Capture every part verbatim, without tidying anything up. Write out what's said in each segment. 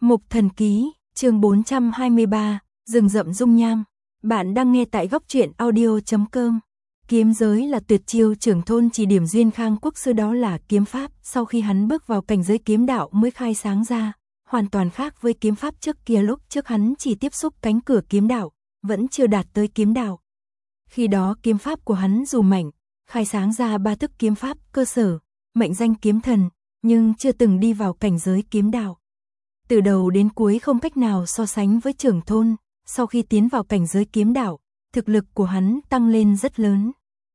Mục Thần Ký, chương bốn trăm hai mươi ba, Rừng rậm dung nham. Bạn đang nghe tại góc truyện audio chấm com. Kiếm giới là tuyệt chiêu trưởng thôn chỉ điểm Duyên Khang Quốc sư, đó là kiếm pháp sau khi hắn bước vào cảnh giới kiếm đạo mới khai sáng ra, hoàn toàn khác với kiếm pháp trước kia. Lúc trước hắn chỉ tiếp xúc cánh cửa kiếm đạo, vẫn chưa đạt tới kiếm đạo. Khi đó kiếm pháp của hắn dù mạnh, khai sáng ra ba thức kiếm pháp cơ sở, mệnh danh kiếm thần, nhưng chưa từng đi vào cảnh giới kiếm đạo. Từ đầu đến cuối không cách nào so sánh với trưởng thôn. Sau khi tiến vào cảnh giới kiếm đạo, thực lực của hắn tăng lên rất lớn.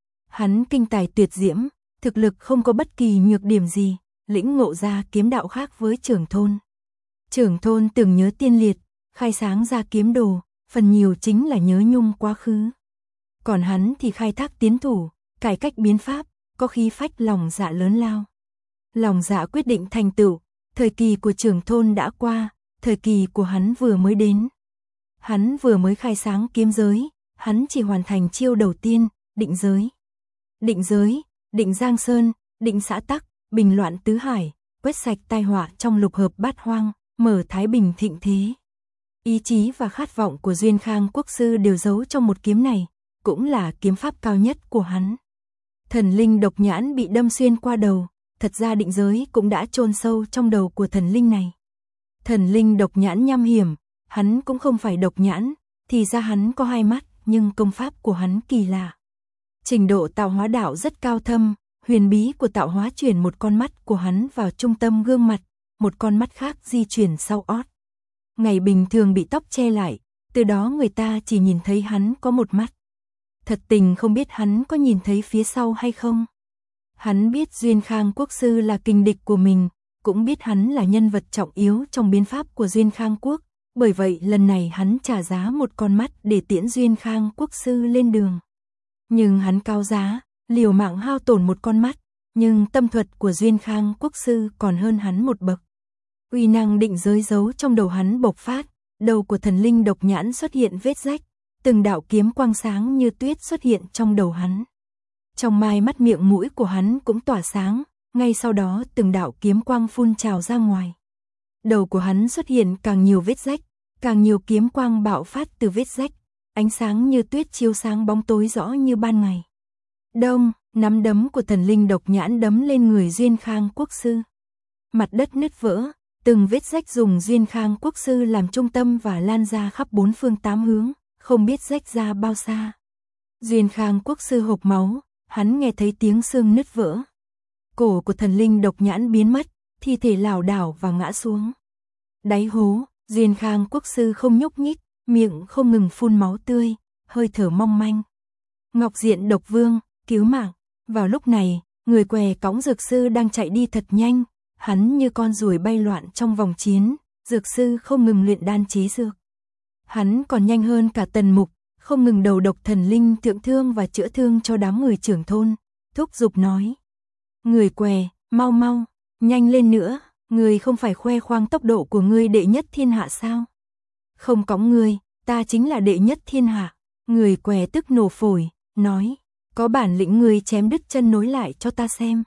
Hắn kinh tài tuyệt diễm, thực lực không có bất kỳ nhược điểm gì, lĩnh ngộ ra kiếm đạo khác với trưởng thôn. Trưởng thôn tưởng nhớ tiên liệt, khai sáng ra kiếm đồ, phần nhiều chính là nhớ nhung quá khứ. Còn hắn thì khai thác tiến thủ, cải cách biến pháp, có khí phách lòng dạ lớn lao. Lòng dạ quyết định thành tựu, thời kỳ của trưởng thôn đã qua, thời kỳ của hắn vừa mới đến. Hắn vừa mới khai sáng kiếm giới, hắn chỉ hoàn thành chiêu đầu tiên, định giới. Định giới, định Giang Sơn, định xã tắc, bình loạn tứ hải, quét sạch tai họa trong lục hợp bát hoang, mở thái bình thịnh thế. Ý chí và khát vọng của Duyên Khang Quốc sư đều giấu trong một kiếm này, cũng là kiếm pháp cao nhất của hắn. Thần linh độc nhãn bị đâm xuyên qua đầu, thật ra định giới cũng đã chôn sâu trong đầu của thần linh này. Thần linh độc nhãn nham hiểm, hắn cũng không phải độc nhãn, thì ra hắn có hai mắt, nhưng công pháp của hắn kỳ lạ. Trình độ tạo hóa đạo rất cao thâm, huyền bí của tạo hóa chuyển một con mắt của hắn vào trung tâm gương mặt, một con mắt khác di chuyển sau ót. Ngày bình thường bị tóc che lại, từ đó người ta chỉ nhìn thấy hắn có một mắt. Thật tình không biết hắn có nhìn thấy phía sau hay không. Hắn biết Duyên Khang Quốc sư là kình địch của mình, cũng biết hắn là nhân vật trọng yếu trong biến pháp của Duyên Khang Quốc, bởi vậy lần này hắn trả giá một con mắt để tiễn Duyên Khang Quốc sư lên đường. Nhưng hắn cao giá, liều mạng hao tổn một con mắt, nhưng tâm thuật của Duyên Khang Quốc sư còn hơn hắn một bậc. Uy năng định giới giấu trong đầu hắn bộc phát, đầu của thần linh độc nhãn xuất hiện vết rách, từng đạo kiếm quang sáng như tuyết xuất hiện trong đầu hắn. Trong mai mắt miệng mũi của hắn cũng tỏa sáng, ngay sau đó từng đạo kiếm quang phun trào ra ngoài. Đầu của hắn xuất hiện càng nhiều vết rách, càng nhiều kiếm quang bạo phát từ vết rách, ánh sáng như tuyết chiếu sáng bóng tối rõ như ban ngày. Đông, nắm đấm của thần linh độc nhãn đấm lên người Duyên Khang Quốc sư. Mặt đất nứt vỡ, từng vết rách dùng Duyên Khang Quốc sư làm trung tâm và lan ra khắp bốn phương tám hướng, không biết rách ra bao xa. Duyên Khang Quốc sư hộc máu, hắn nghe thấy tiếng xương nứt vỡ. Cổ của thần linh độc nhãn biến mất, thi thể lảo đảo và ngã xuống. Đáy hố, Duyên Khang Quốc sư không nhúc nhích, miệng không ngừng phun máu tươi, hơi thở mong manh. Ngọc Diện Độc Vương, cứu mạng. Vào lúc này, người què cõng dược sư đang chạy đi thật nhanh, hắn như con ruồi bay loạn trong vòng chiến, dược sư không ngừng luyện đan chế dược. Hắn còn nhanh hơn cả Tần Mục, không ngừng đầu độc thần linh thượng thương và chữa thương cho đám người trưởng thôn, thúc giục nói. Người què, mau mau, nhanh lên nữa, người không phải khoe khoang tốc độ của ngươi đệ nhất thiên hạ sao? Không cõng ngươi, ta chính là đệ nhất thiên hạ. Người què tức nổ phổi, nói, có bản lĩnh ngươi chém đứt chân nối lại cho ta xem.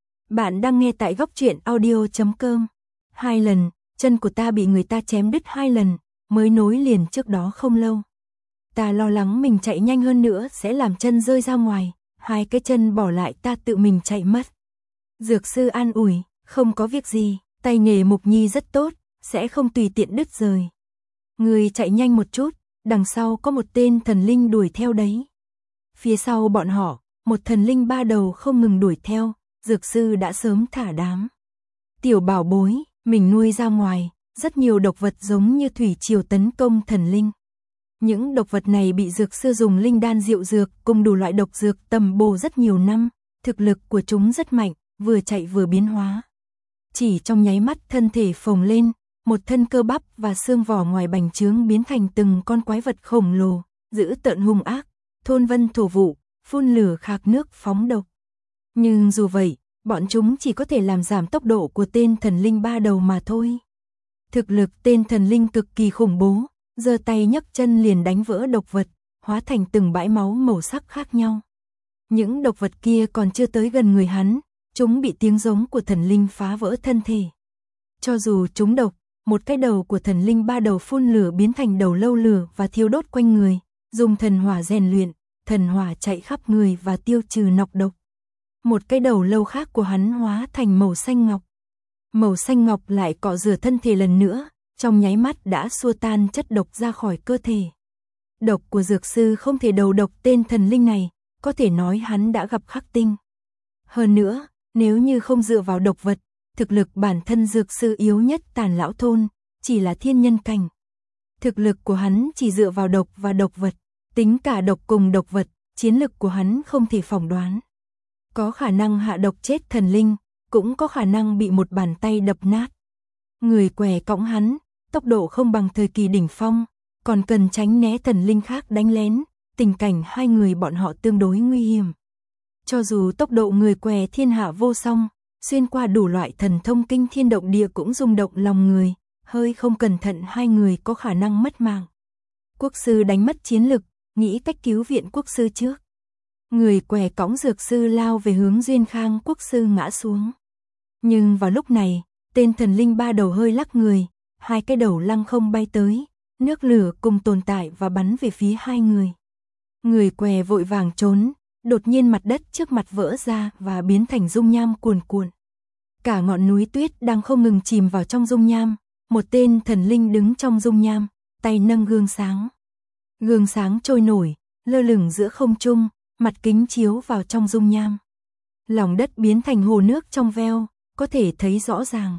Bạn đang nghe tại góc truyện audio chấm com. Hai lần, chân của ta bị người ta chém đứt hai lần, mới nối liền trước đó không lâu. Ta lo lắng mình chạy nhanh hơn nữa sẽ làm chân rơi ra ngoài, hai cái chân bỏ lại ta tự mình chạy mất. Dược sư an ủi, không có việc gì, tay nghề Mục Nhi rất tốt, sẽ không tùy tiện đứt rời. Người chạy nhanh một chút, đằng sau có một tên thần linh đuổi theo đấy. Phía sau bọn họ, một thần linh ba đầu không ngừng đuổi theo, dược sư đã sớm thả đám. Tiểu bảo bối, mình nuôi ra ngoài, rất nhiều độc vật giống như thủy triều tấn công thần linh. Những độc vật này bị dược sư dùng linh đan diệu dược cùng đủ loại độc dược tầm bổ rất nhiều năm, thực lực của chúng rất mạnh, vừa chạy vừa biến hóa. Chỉ trong nháy mắt thân thể phồng lên, một thân cơ bắp và xương vỏ ngoài bành trướng biến thành từng con quái vật khổng lồ, dữ tợn hung ác, thôn vân thổ vụ, phun lửa khạc nước phóng độc. Nhưng dù vậy, bọn chúng chỉ có thể làm giảm tốc độ của tên thần linh ba đầu mà thôi. Thực lực tên thần linh cực kỳ khủng bố, giơ tay nhấc chân liền đánh vỡ độc vật, hóa thành từng bãi máu màu sắc khác nhau. Những độc vật kia còn chưa tới gần người hắn, chúng bị tiếng giống của thần linh phá vỡ thân thể. Cho dù chúng độc, một cái đầu của thần linh ba đầu phun lửa biến thành đầu lâu lửa và thiêu đốt quanh người, dùng thần hỏa rèn luyện, thần hỏa chạy khắp người và tiêu trừ nọc độc. Một cái đầu lâu khác của hắn hóa thành màu xanh ngọc. Màu xanh ngọc lại cọ rửa thân thể lần nữa, trong nháy mắt đã xua tan chất độc ra khỏi cơ thể. Độc của dược sư không thể đầu độc tên thần linh này, có thể nói hắn đã gặp khắc tinh. Hơn nữa, nếu như không dựa vào độc vật, thực lực bản thân dược sư yếu nhất Tàn Lão Thôn, chỉ là thiên nhân cảnh. Thực lực của hắn chỉ dựa vào độc và độc vật, tính cả độc cùng độc vật, chiến lực của hắn không thể phỏng đoán. Có khả năng hạ độc chết thần linh, cũng có khả năng bị một bàn tay đập nát. Người què cõng hắn, tốc độ không bằng thời kỳ đỉnh phong, còn cần tránh né thần linh khác đánh lén, tình cảnh hai người bọn họ tương đối nguy hiểm. Cho dù tốc độ người què thiên hạ vô song, xuyên qua đủ loại thần thông kinh thiên động địa cũng rung động lòng người, hơi không cẩn thận hai người có khả năng mất mạng. Quốc sư đánh mất chiến lực, nghĩ cách cứu viện quốc sư trước. Người què cõng dược sư lao về hướng Duyên Khang quốc sư ngã xuống. Nhưng vào lúc này, tên thần linh ba đầu hơi lắc người, hai cái đầu lăng không bay tới, nước lửa cùng tồn tại và bắn về phía hai người. Người què vội vàng trốn, đột nhiên mặt đất trước mặt vỡ ra và biến thành dung nham cuồn cuộn. Cả ngọn núi tuyết đang không ngừng chìm vào trong dung nham, một tên thần linh đứng trong dung nham, tay nâng gương sáng. Gương sáng trôi nổi, lơ lửng giữa không trung, mặt kính chiếu vào trong dung nham. Lòng đất biến thành hồ nước trong veo, có thể thấy rõ ràng.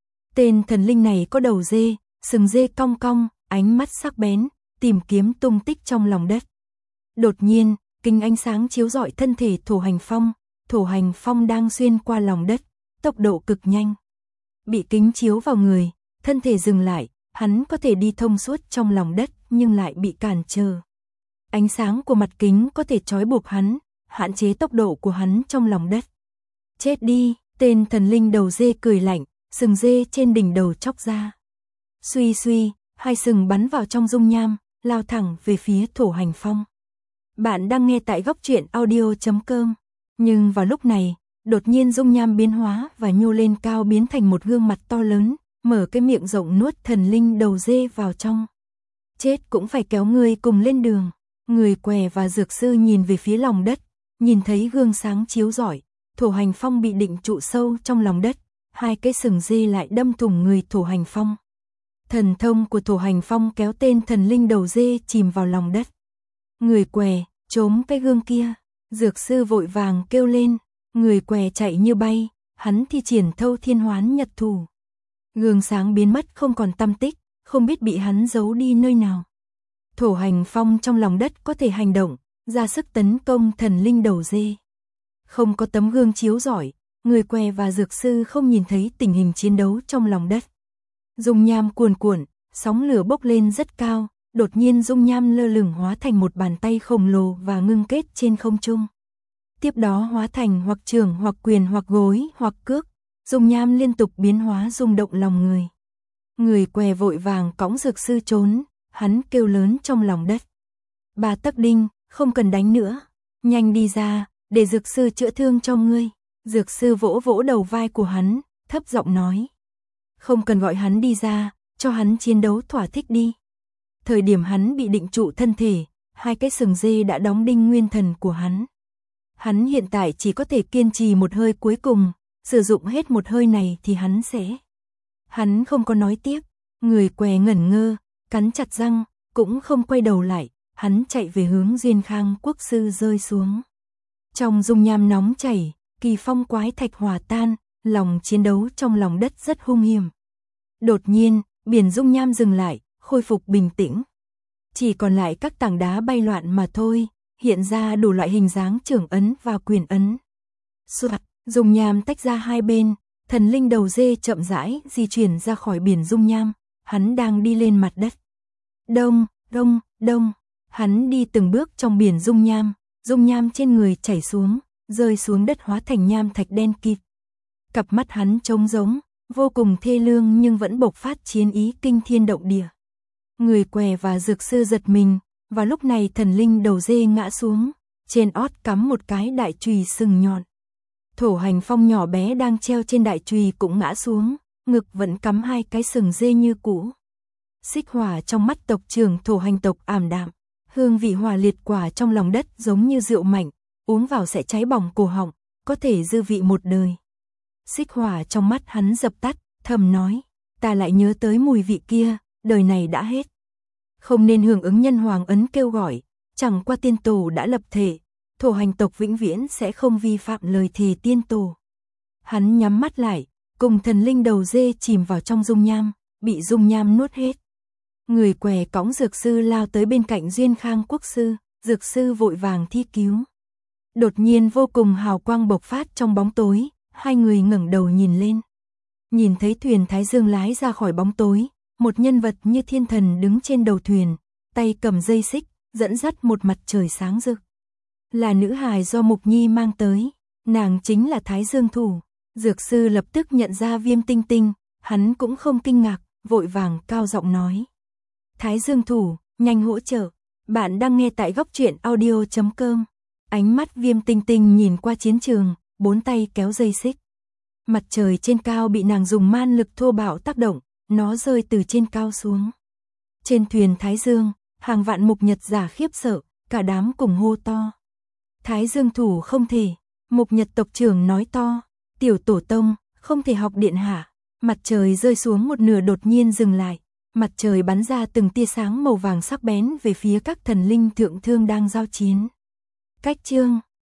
Tên thần linh này có đầu dê, sừng dê cong cong, ánh mắt sắc bén, tìm kiếm tung tích trong lòng đất. Đột nhiên, kính ánh sáng chiếu rọi thân thể Thổ Hành Phong, Thổ Hành Phong đang xuyên qua lòng đất, tốc độ cực nhanh. Bị kính chiếu vào người, thân thể dừng lại, hắn có thể đi thông suốt trong lòng đất nhưng lại bị cản trở. Ánh sáng của mặt kính có thể trói buộc hắn, hạn chế tốc độ của hắn trong lòng đất. Chết đi, tên thần linh đầu dê cười lạnh, sừng dê trên đỉnh đầu chóc ra. Suy suy, hai sừng bắn vào trong dung nham, lao thẳng về phía Thổ Hành Phong. Bạn đang nghe tại góc truyện audio chấm com. Nhưng vào lúc này, đột nhiên dung nham biến hóa và nhô lên cao biến thành một gương mặt to lớn, mở cái miệng rộng nuốt thần linh đầu dê vào trong. Chết cũng phải kéo ngươi cùng lên đường. Người què và dược sư nhìn về phía lòng đất, nhìn thấy gương sáng chiếu rọi, Thổ Hành Phong bị định trụ sâu trong lòng đất, hai cái sừng dê lại đâm thủng người Thổ Hành Phong. Thần thông của Thổ Hành Phong kéo tên thần linh đầu dê chìm vào lòng đất. Người què, trốn cái gương kia, dược sư vội vàng kêu lên, người què chạy như bay, hắn thi triển Thâu Thiên Hoán Nhật Thủ. Gương sáng biến mất không còn tăm tích, không biết bị hắn giấu đi nơi nào. Thổ Hành Phong trong lòng đất có thể hành động, ra sức tấn công thần linh đầu dê. Không có tấm gương chiếu rọi, người què và dược sư không nhìn thấy tình hình chiến đấu trong lòng đất. Dung nham cuồn cuộn, sóng lửa bốc lên rất cao, đột nhiên dung nham lơ lửng hóa thành một bàn tay khổng lồ và ngưng kết trên không trung. Tiếp đó hóa thành hoặc chưởng hoặc quyền hoặc gối hoặc cước, dung nham liên tục biến hóa rung động lòng người. Người què vội vàng cõng dược sư trốn, hắn kêu lớn trong lòng đất. Bà Tắc Đinh, không cần đánh nữa, nhanh đi ra, để dược sư chữa thương cho ngươi. Dược sư vỗ vỗ đầu vai của hắn, thấp giọng nói. Không cần gọi hắn đi ra, cho hắn chiến đấu thỏa thích đi. Thời điểm hắn bị định trụ thân thể, hai cái sừng dê đã đóng đinh nguyên thần của hắn. Hắn hiện tại chỉ có thể kiên trì một hơi cuối cùng, sử dụng hết một hơi này thì hắn sẽ... Hắn không có nói tiếp, người què ngẩn ngơ, cắn chặt răng, cũng không quay đầu lại, hắn chạy về hướng Duyên Khang quốc sư rơi xuống. Trong dung nham nóng chảy, kỳ phong quái thạch hòa tan, lòng chiến đấu trong lòng đất rất hung hiểm. Đột nhiên, biển dung nham dừng lại, khôi phục bình tĩnh. Chỉ còn lại các tảng đá bay loạn mà thôi, hiện ra đủ loại hình dáng trưởng ấn và quyền ấn. Soạt, dung nham tách ra hai bên, thần linh đầu dê chậm rãi di chuyển ra khỏi biển dung nham, hắn đang đi lên mặt đất. Đông, đông, đông, hắn đi từng bước trong biển dung nham, dung nham trên người chảy xuống, rơi xuống đất hóa thành nham thạch đen kịt. Cặp mắt hắn trống rỗng, vô cùng thê lương nhưng vẫn bộc phát chiến ý kinh thiên động địa. Người què và dược sư giật mình, và lúc này thần linh đầu dê ngã xuống, trên ót cắm một cái đại chùy sừng nhọn. Thổ Hành Phong nhỏ bé đang treo trên đại chùy cũng ngã xuống, ngực vẫn cắm hai cái sừng dê như cũ. Xích hỏa trong mắt tộc trưởng thổ hành tộc ảm đạm, hương vị hỏa liệt quả trong lòng đất giống như rượu mạnh, uống vào sẽ cháy bỏng cổ họng, có thể dư vị một đời. Xích hỏa trong mắt hắn dập tắt, thầm nói, ta lại nhớ tới mùi vị kia, đời này đã hết. Không nên hưởng ứng nhân hoàng ấn kêu gọi, chẳng qua tiên tổ đã lập thể, thổ hành tộc vĩnh viễn sẽ không vi phạm lời thề tiên tổ. Hắn nhắm mắt lại, cùng thần linh đầu dê chìm vào trong dung nham, bị dung nham nuốt hết. Người què cõng dược sư lao tới bên cạnh Duyên Khang quốc sư, dược sư vội vàng thi cứu. Đột nhiên vô cùng hào quang bộc phát trong bóng tối, hai người ngẩng đầu nhìn lên. Nhìn thấy thuyền Thái Dương lái ra khỏi bóng tối, một nhân vật như thiên thần đứng trên đầu thuyền, tay cầm dây xích, dẫn dắt một mặt trời sáng rực. Là nữ hài do Mục Nhi mang tới, nàng chính là Thái Dương thủ. Dược sư lập tức nhận ra Viêm Tinh Tinh, hắn cũng không kinh ngạc, vội vàng cao giọng nói. Thái Dương thủ, nhanh hỗ trợ, bạn đang nghe tại góc truyện audio chấm com. Ánh mắt Viêm Tinh Tinh nhìn qua chiến trường, bốn tay kéo dây xích. Mặt trời trên cao bị nàng dùng man lực thô bạo tác động, nó rơi từ trên cao xuống. Trên thuyền Thái Dương, hàng vạn mục nhật giả khiếp sợ, cả đám cùng hô to. Thái Dương thủ không thể, Mục Nhật tộc trưởng nói to, tiểu tổ tông, không thể học điện hạ. Mặt trời rơi xuống một nửa đột nhiên dừng lại, mặt trời bắn ra từng tia sáng màu vàng sắc bén về phía các thần linh thượng thương đang giao chiến. Cách chương